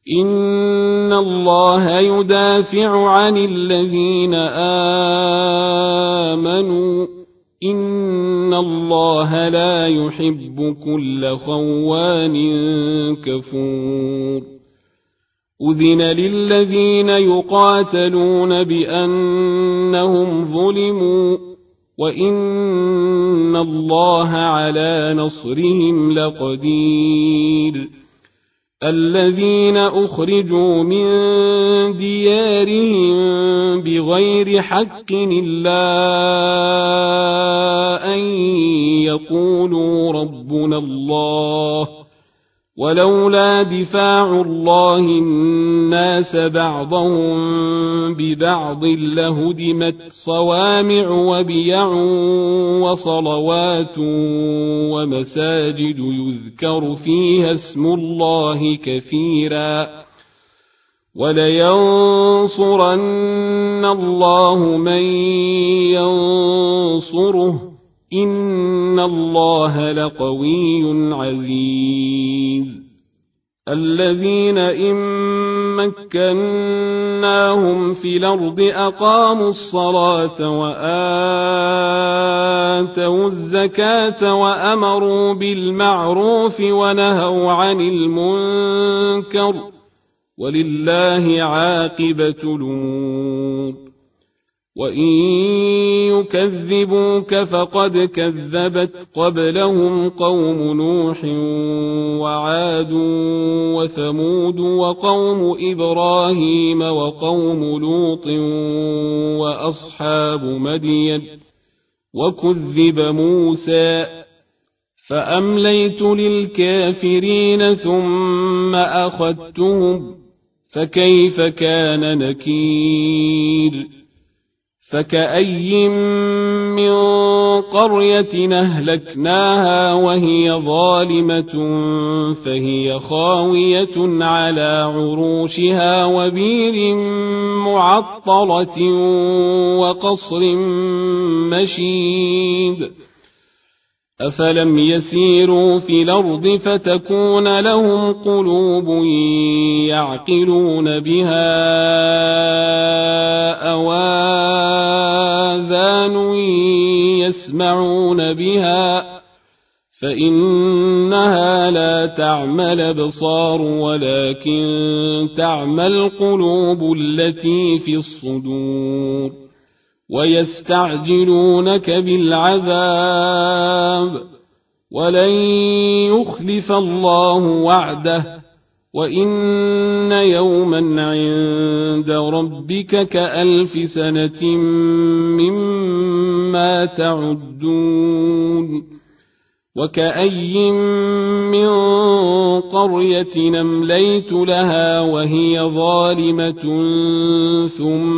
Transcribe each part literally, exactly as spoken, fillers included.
إن الله يدافع عن الذين آمنوا إن الله لا يحب كل خوان كفور أذن للذين يقاتلون بأنهم ظلموا وإن الله على نصرهم لقدير الذين أخرجوا من ديارهم بغير حق إلا أن يقولوا ربنا الله ولولا دفاع الله الناس بعضهم ببعض لهدمت صوامع وبيع وصلوات ومساجد يذكر فيها اسم الله كثيرا ولينصرن الله من ينصره إن الله لقوي عزيز الذين إن مكناهم في الأرض أقاموا الصلاة وآتوا الزكاة وأمروا بالمعروف ونهوا عن المنكر ولله عاقبة الأمور وإن يكذبوك فقد كذبت قبلهم قوم نوح وعاد وثمود وقوم إبراهيم وقوم لوط وأصحاب مدين وكذب موسى فأمليت للكافرين ثم أخذتهم فكيف كان نكير فكأي من قرية أهلكناها وهي ظالمة فهي خاوية على عروشها وبير معطلة وقصر مشيد أفلم يسيروا في الأرض فتكون لهم قلوب يعقلون بها أو آذان يسمعون بها فإنها لا تعمى الأبصار ولكن تعمى القلوب التي في الصدور ويستعجلونك بالعذاب ولن يخلف الله وعده وإن يوما عند ربك كألف سنة مما تعدون وكأي من قرية أمليت لها وهي ظالمة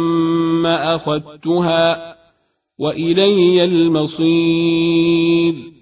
ثم أخذتها وإلي المصير